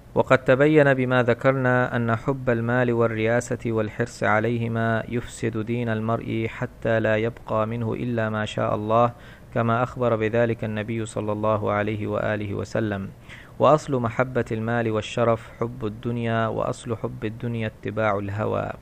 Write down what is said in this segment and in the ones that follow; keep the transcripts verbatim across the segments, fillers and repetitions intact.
وقد تبين بما ذكرنا أن حب المال والرياسة والحرص عليهما يفسد دين المرء حتى لا يبقى منه إلا ما شاء الله، كما أخبر بذلك النبي صلى الله عليه وآله وسلم. وأصل محبة المال والشرف حب الدنيا، وأصل حب الدنيا اتباع الهوى.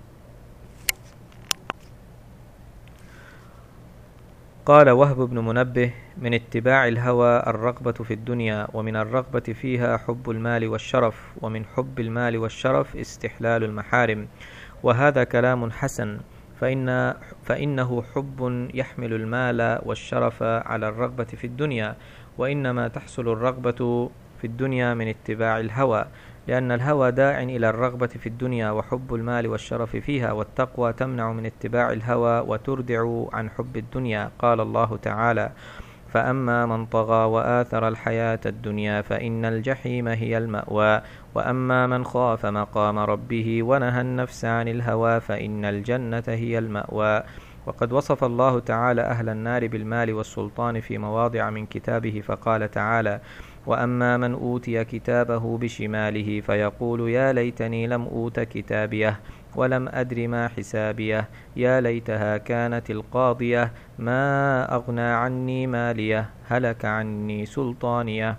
قال وهب بن منبه: من اتباع الهوى الرغبة في الدنيا، ومن الرغبة فيها حب المال والشرف، ومن حب المال والشرف استحلال المحارم. وهذا كلام حسن، فإن فإنه حب يحمل المال والشرف على الرغبة في الدنيا، وإنما تحصل الرغبة في الدنيا من اتباع الهوى، لأن الهوى داع إلى الرغبة في الدنيا وحب المال والشرف فيها، والتقوى تمنع من اتباع الهوى وتردع عن حب الدنيا. قال الله تعالى: فأما من طغى وآثر الحياة الدنيا فإن الجحيم هي المأوى، وأما من خاف مقام ربه ونهى النفس عن الهوى فإن الجنة هي المأوى. وقد وصف الله تعالى أهل النار بالمال والسلطان في مواضع من كتابه، فقال تعالى: وأما من أوتي كتابه بشماله فيقول يا ليتني لم أوت كتابيه ولم أدر ما حسابيه، يا ليتها كانت القاضية ما أغنى عني ماليه هلك عني سلطانيه.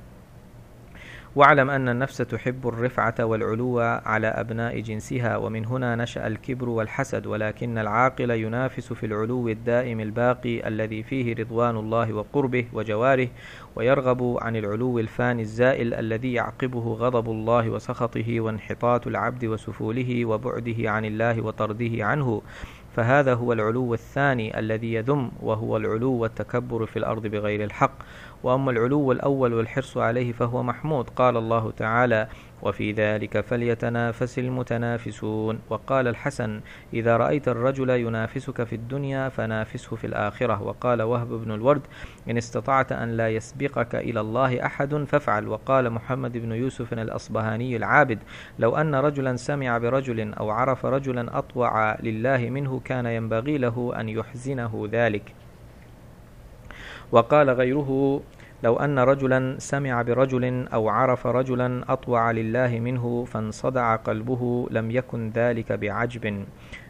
واعلم أن النفس تحب الرفعة والعلو على أبناء جنسها، ومن هنا نشأ الكبر والحسد، ولكن العاقل ينافس في العلو الدائم الباقي الذي فيه رضوان الله وقربه وجواره، ويرغب عن العلو الفاني الزائل الذي يعقبه غضب الله وسخطه وانحطاط العبد وسفوله وبعده عن الله وطرده عنه، فهذا هو العلو الثاني الذي يذم، وهو العلو والتكبر في الأرض بغير الحق. وأما العلو الأول والحرص عليه فهو محمود. قال الله تعالى: وفي ذلك فليتنافس المتنافسون. وقال الحسن: إذا رأيت الرجل ينافسك في الدنيا فنافسه في الآخرة. وقال وهب بن الورد: إن استطعت أن لا يسبقك إلى الله أحد فافعل. وقال محمد بن يوسف الأصبهاني العابد: لو أن رجلا سمع برجل أو عرف رجلا أطوع لله منه كان ينبغي له أن يحزنه ذلك. وقال غيره: لو أن رجلا سمع برجل أو عرف رجلا أطوع لله منه فانصدع قلبه لم يكن ذلك بعجب.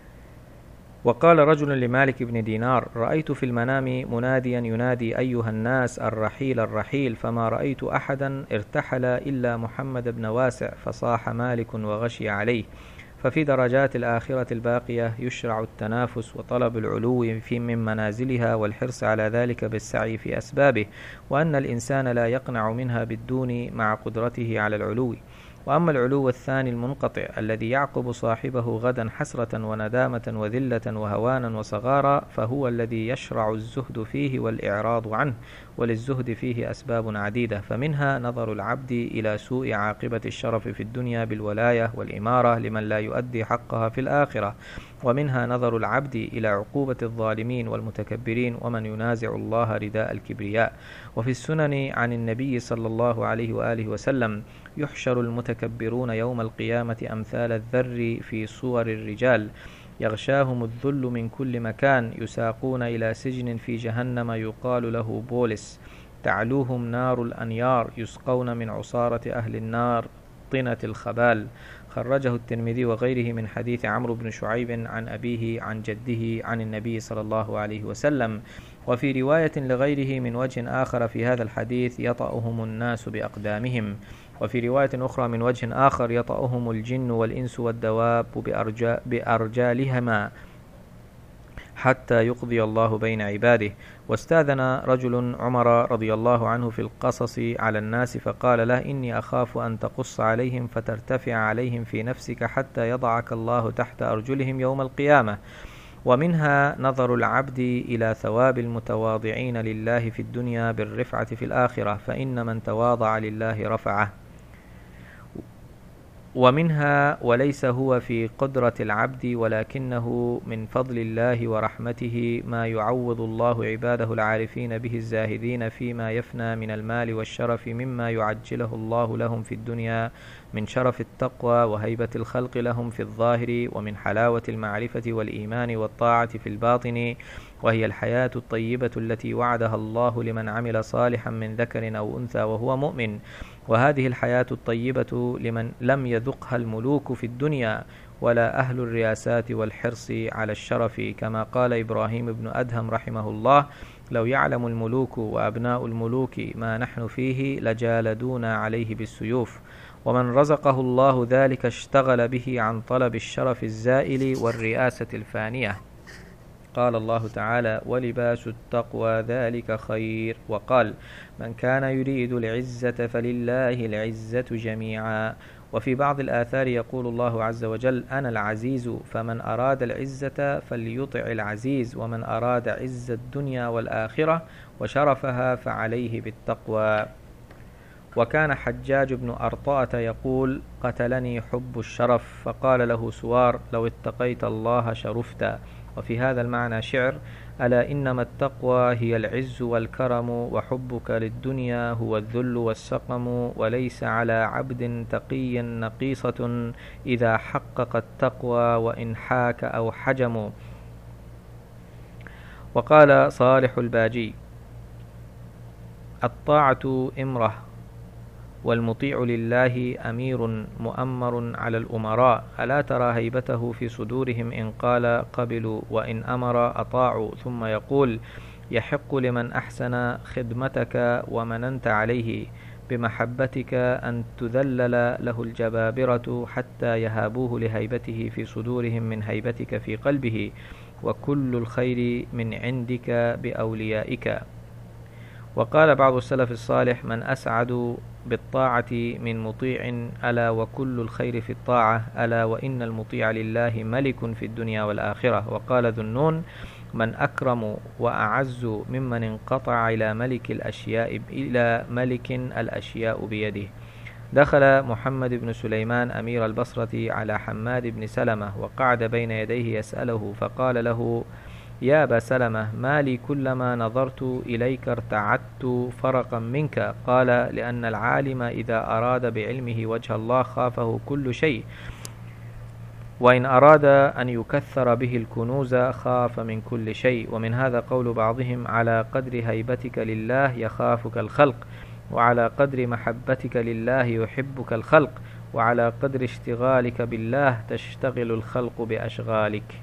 وقال رجل لمالك بن دينار: رأيت في المنام مناديا ينادي أيها الناس الرحيل الرحيل، فما رأيت أحدا ارتحل إلا محمد بن واسع، فصاح مالك وغشي عليه. ففي درجات الآخرة الباقية يشرع التنافس وطلب العلو في من منازلها والحرص على ذلك بالسعي في أسبابه، وأن الإنسان لا يقنع منها بالدون مع قدرته على العلو. وأما العلو الثاني المنقطع الذي يعقب صاحبه غدا حسرة وندامة وذلة وهوانا وصغارا، فهو الذي يشرع الزهد فيه والإعراض عنه، وللزهد فيه أسباب عديدة، فمنها نظر العبد إلى سوء عاقبة الشرف في الدنيا بالولاية والإمارة لمن لا يؤدي حقها في الآخرة، ومنها نظر العبد إلى عقوبة الظالمين والمتكبرين ومن ينازع الله رداء الكبرياء. وفي السنن عن النبي صلى الله عليه وآله وسلم: يحشر المتكبرون يوم القيامة أمثال الذر في صور الرجال، يغشاهم الذل من كل مكان، يساقون إلى سجن في جهنم يقال له بولس، تعلوهم نار الأنيار، يسقون من عصارة أهل النار طنة الخبال. خرجه الترمذي وغيره من حديث عمرو بن شعيب عن أبيه عن جده عن النبي صلى الله عليه وسلم. وفي رواية لغيره من وجه آخر في هذا الحديث: يطأهم الناس بأقدامهم. وفي رواية أخرى من وجه آخر: يطأهم الجن والإنس والدواب بأرجا بأرجالهما حتى يقضي الله بين عباده. واستاذن رجل عمر رضي الله عنه في القصص على الناس، فقال له: إني أخاف أن تقص عليهم فترتفع عليهم في نفسك حتى يضعك الله تحت أرجلهم يوم القيامة. ومنها نظر العبد إلى ثواب المتواضعين لله في الدنيا بالرفعة في الآخرة، فإن من تواضع لله رفعه. ومنها وليس هو في قدرة العبد ولكنه من فضل الله ورحمته ما يعوض الله عباده العارفين به الزاهدين فيما يفنى من المال والشرف مما يعجله الله لهم في الدنيا من شرف التقوى وهيبة الخلق لهم في الظاهر، ومن حلاوة المعرفة والإيمان والطاعة في الباطن، وهي الحياة الطيبة التي وعدها الله لمن عمل صالحا من ذكر أو أنثى وهو مؤمن. وهذه الحياة الطيبة لمن لم يذقها الملوك في الدنيا ولا أهل الرياسات والحرص على الشرف، كما قال إبراهيم بن أدهم رحمه الله: لو يعلم الملوك وأبناء الملوك ما نحن فيه لجالدونا عليه بالسيوف. ومن رزقه الله ذلك اشتغل به عن طلب الشرف الزائل والرئاسة الفانية. قال الله تعالى: ولباس التقوى ذلك خير. وقال: من كان يريد العزة فلله العزة جميعا. وفي بعض الآثار يقول الله عز وجل: أنا العزيز، فمن أراد العزة فليطع العزيز، ومن أراد عز الدنيا والآخرة وشرفها فعليه بالتقوى. وكان حجاج بن أرطاة يقول: قتلني حب الشرف. فقال له سوار: لو اتقيت الله شرفت. وفي هذا المعنى شعر: ألا إنما التقوى هي العز والكرم، وحبك للدنيا هو الذل والسقم، وليس على عبد تقي نقيصة إذا حقق التقوى وإن حاك أو حجم. وقال صالح الباجي: الطاعة إمرة، والمطيع لله أمير مؤمر على الأمراء، ألا ترى هيبته في صدورهم إن قال قبلوا وإن أمر أطاعوا. ثم يقول: يحق لمن أحسن خدمتك ومننت عليه بمحبتك أن تذلل له الجبابرة حتى يهابوه لهيبته في صدورهم من هيبتك في قلبه، وكل الخير من عندك بأوليائك. وقال بعض السلف الصالح: من أسعد بالطاعة من مطيع، ألا وكل الخير في الطاعة، ألا وإن المطيع لله ملك في الدنيا والآخرة. وقال ذو النون: من أكرم وأعز ممن انقطع إلى ملك الأشياء إلى ملك الأشياء بيده. دخل محمد بن سليمان أمير البصرة على حماد بن سلمة وقعد بين يديه يسأله، فقال له: يا أبا سلمة، ما لي كلما نظرت إليك ارتعدت فرقا منك؟ قال: لأن العالم إذا أراد بعلمه وجه الله خافه كل شيء، وإن أراد أن يكثر به الكنوز خاف من كل شيء. ومن هذا قول بعضهم: على قدر هيبتك لله يخافك الخلق، وعلى قدر محبتك لله يحبك الخلق، وعلى قدر اشتغالك بالله تشتغل الخلق بأشغالك.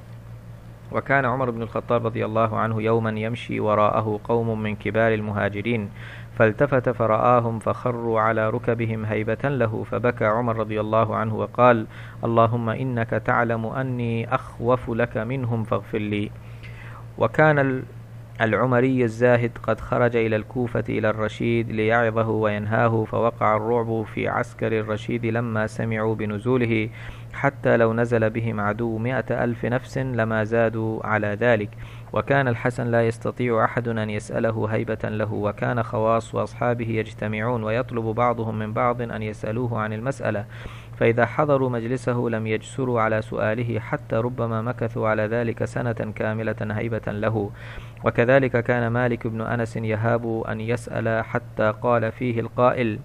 وكان عمر بن الخطاب رضي الله عنه يوما يمشي وراءه قوم من كبار المهاجرين، فالتفت فرآهم فخروا على ركبهم هيبة له، فبكى عمر رضي الله عنه وقال: اللهم إنك تعلم أني أخوف لك منهم فاغفر لي. وكان العمري الزاهد قد خرج إلى الكوفة إلى الرشيد ليعظه وينهاه، فوقع الرعب في عسكر الرشيد لما سمعوا بنزوله، حتى لو نزل بهم عدو مئة ألف نفس لما زادوا على ذلك. وكان الحسن لا يستطيع أحد أن يسأله هيبة له، وكان خواص أصحابه يجتمعون ويطلب بعضهم من بعض أن يسألوه عن المسألة، فإذا حضروا مجلسه لم يجسروا على سؤاله، حتى ربما مكثوا على ذلك سنة كاملة هيبة له. وكذلك كان مالك بن أنس يهاب أن يسأل حتى قال فيه القائل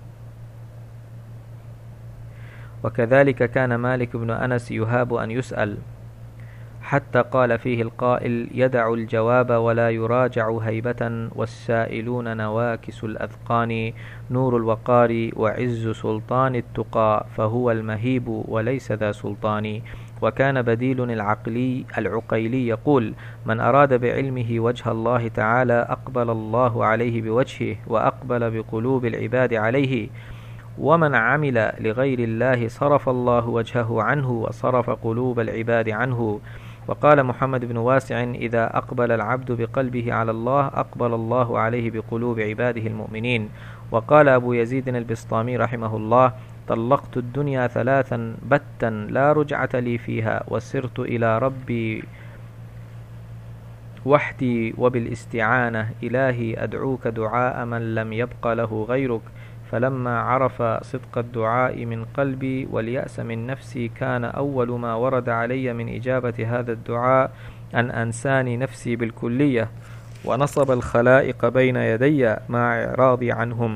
وكذلك كان مالك بن أنس يهاب أن يسأل حتى قال فيه القائل: يدع الجواب ولا يراجع هيبة، والسائلون نواكس الأذقان، نور الوقار وعز سلطان التقى، فهو المهيب وليس ذا سلطان. وكان بديل العقلي العقيلي يقول: من أراد بعلمه وجه الله تعالى أقبل الله عليه بوجهه، وأقبل بقلوب العباد عليه، ومن عمل لغير الله صرف الله وجهه عنه وصرف قلوب العباد عنه. وقال محمد بن واسع: إذا أقبل العبد بقلبه على الله أقبل الله عليه بقلوب عباده المؤمنين. وقال أبو يزيد البسطامي رحمه الله: طلقت الدنيا ثلاثا بتا لا رجعة لي فيها، وسرت إلى ربي وحدي وبالاستعانة، إلهي أدعوك دعاء من لم يبق له غيرك. فلما عرف صدق الدعاء من قلبي واليأس من نفسي، كان أول ما ورد علي من إجابة هذا الدعاء أن أنساني نفسي بالكلية، ونصب الخلائق بين يدي مع إعراضي عنهم.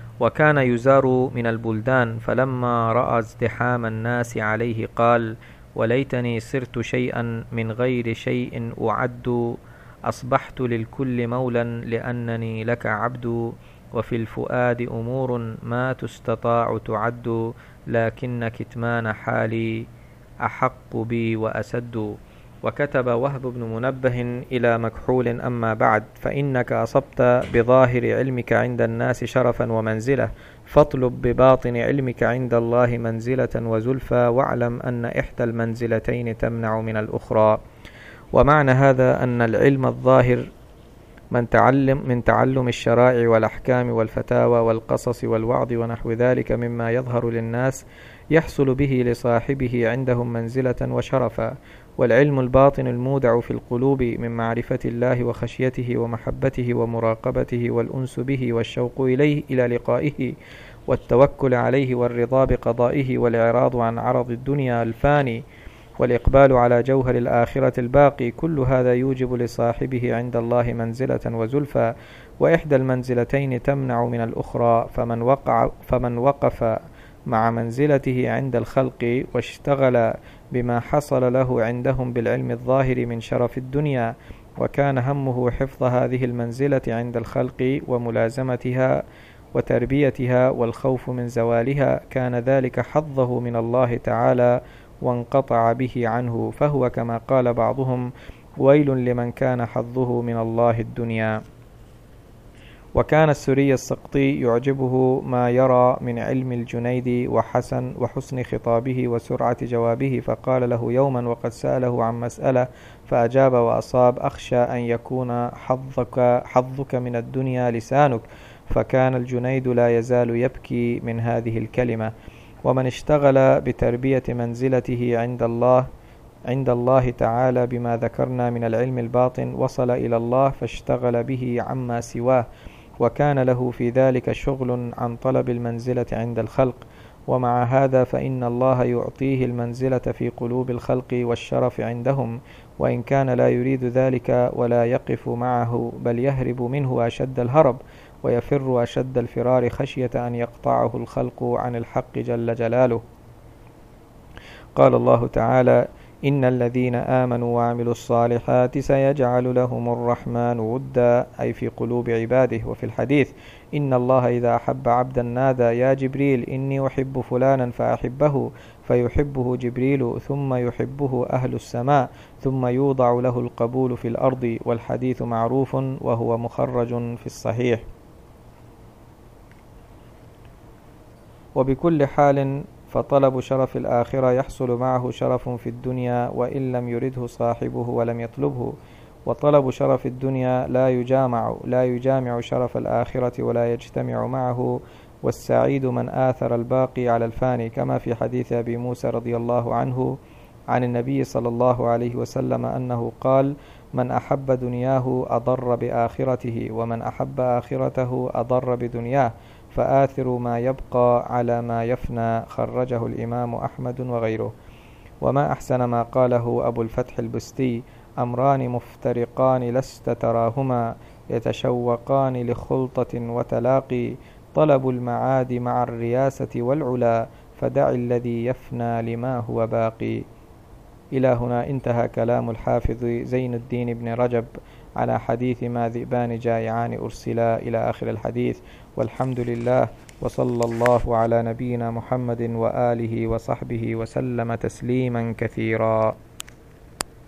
وكان يزار من البلدان، فلما رأى ازدحام الناس عليه قال: وليتني صرت شيئا من غير شيء أعد، أصبحت للكل مولا لأنني لك عبد، وفي الفؤاد أمور ما تستطاع تعد، لكن كتمان حالي أحق بي وأسد. وكتب وهب بن منبه إلى مكحول: أما بعد، فإنك أصبت بظاهر علمك عند الناس شرفا ومنزلة، فاطلب بباطن علمك عند الله منزلة وزلفى، واعلم أن إحدى المنزلتين تمنع من الأخرى. ومعنى هذا أن العلم الظاهر من تعلم من تعلم الشرائع والأحكام والفتاوى والقصص والوعظ ونحو ذلك مما يظهر للناس يحصل به لصاحبه عندهم منزلة وشرفا، والعلم الباطن المودع في القلوب من معرفة الله وخشيته ومحبته ومراقبته والأنس به والشوق إليه إلى لقائه والتوكل عليه والرضا بقضائه والإعراض عن عرض الدنيا الفاني والإقبال على جوهر الآخرة الباقي، كل هذا يوجب لصاحبه عند الله منزلة وزلفى، وإحدى المنزلتين تمنع من الأخرى. فمن وقع فمن وقف مع منزلته عند الخلق واشتغل بما حصل له عندهم بالعلم الظاهر من شرف الدنيا، وكان همه حفظ هذه المنزلة عند الخلق وملازمتها وتربيتها والخوف من زوالها، كان ذلك حظه من الله تعالى وانقطع به عنه، فهو كما قال بعضهم: ويل لمن كان حظه من الله الدنيا. وكان السري السقطي يعجبه ما يرى من علم الجنيد وحسن وحسن خطابه وسرعة جوابه، فقال له يوما وقد سأله عن مسألة فأجاب وأصاب: أخشى أن يكون حظك, حظك من الدنيا لسانك. فكان الجنيد لا يزال يبكي من هذه الكلمة. ومن اشتغل بتربية منزلته عند الله عند الله تعالى بما ذكرنا من العلم الباطن وصل إلى الله فاشتغل به عما سواه، وكان له في ذلك شغل عن طلب المنزلة عند الخلق. ومع هذا فإن الله يعطيه المنزلة في قلوب الخلق والشرف عندهم، وإن كان لا يريد ذلك ولا يقف معه، بل يهرب منه أشد الهرب ويفر أشد الفرار خشية أن يقطعه الخلق عن الحق جل جلاله. قال الله تعالى: إن الذين آمنوا وعملوا الصالحات سيجعل لهم الرحمن ودا، أي في قلوب عباده. وفي الحديث: إن الله إذا أحب عبدا نادى: يا جبريل إني أحب فلانا فأحبه، فيحبه جبريل ثم يحبه أهل السماء، ثم يوضع له القبول في الأرض. والحديث معروف وهو مخرج في الصحيح. وبكل حال فطلب شرف الآخرة يحصل معه شرف في الدنيا وإن لم يرده صاحبه ولم يطلبه، وطلب شرف الدنيا لا يجامع لا يجامع شرف الآخرة ولا يجتمع معه، والسعيد من آثر الباقي على الفاني، كما في حديث أبي موسى رضي الله عنه عن النبي صلى الله عليه وسلم أنه قال: من أحب دنياه أضر بآخرته، ومن أحب آخرته أضر بدنياه، فآثروا ما يبقى على ما يفنى. خرجه الإمام أحمد وغيره. وما أحسن ما قاله أبو الفتح البستي: أمران مفترقان لست تراهما، يتشوقان لخلطة وتلاقي، طلب المعاد مع الرياسة والعلا، فدع الذي يفنى لما هو باقي. إلى هنا انتهى كلام الحافظ زين الدين بن رجب على حديث ما ذئبان جائعان أرسلا إلى آخر الحديث، والحمد لله، وصلى الله على نبينا محمد وآله وصحبه وسلم تسليما كثيرا.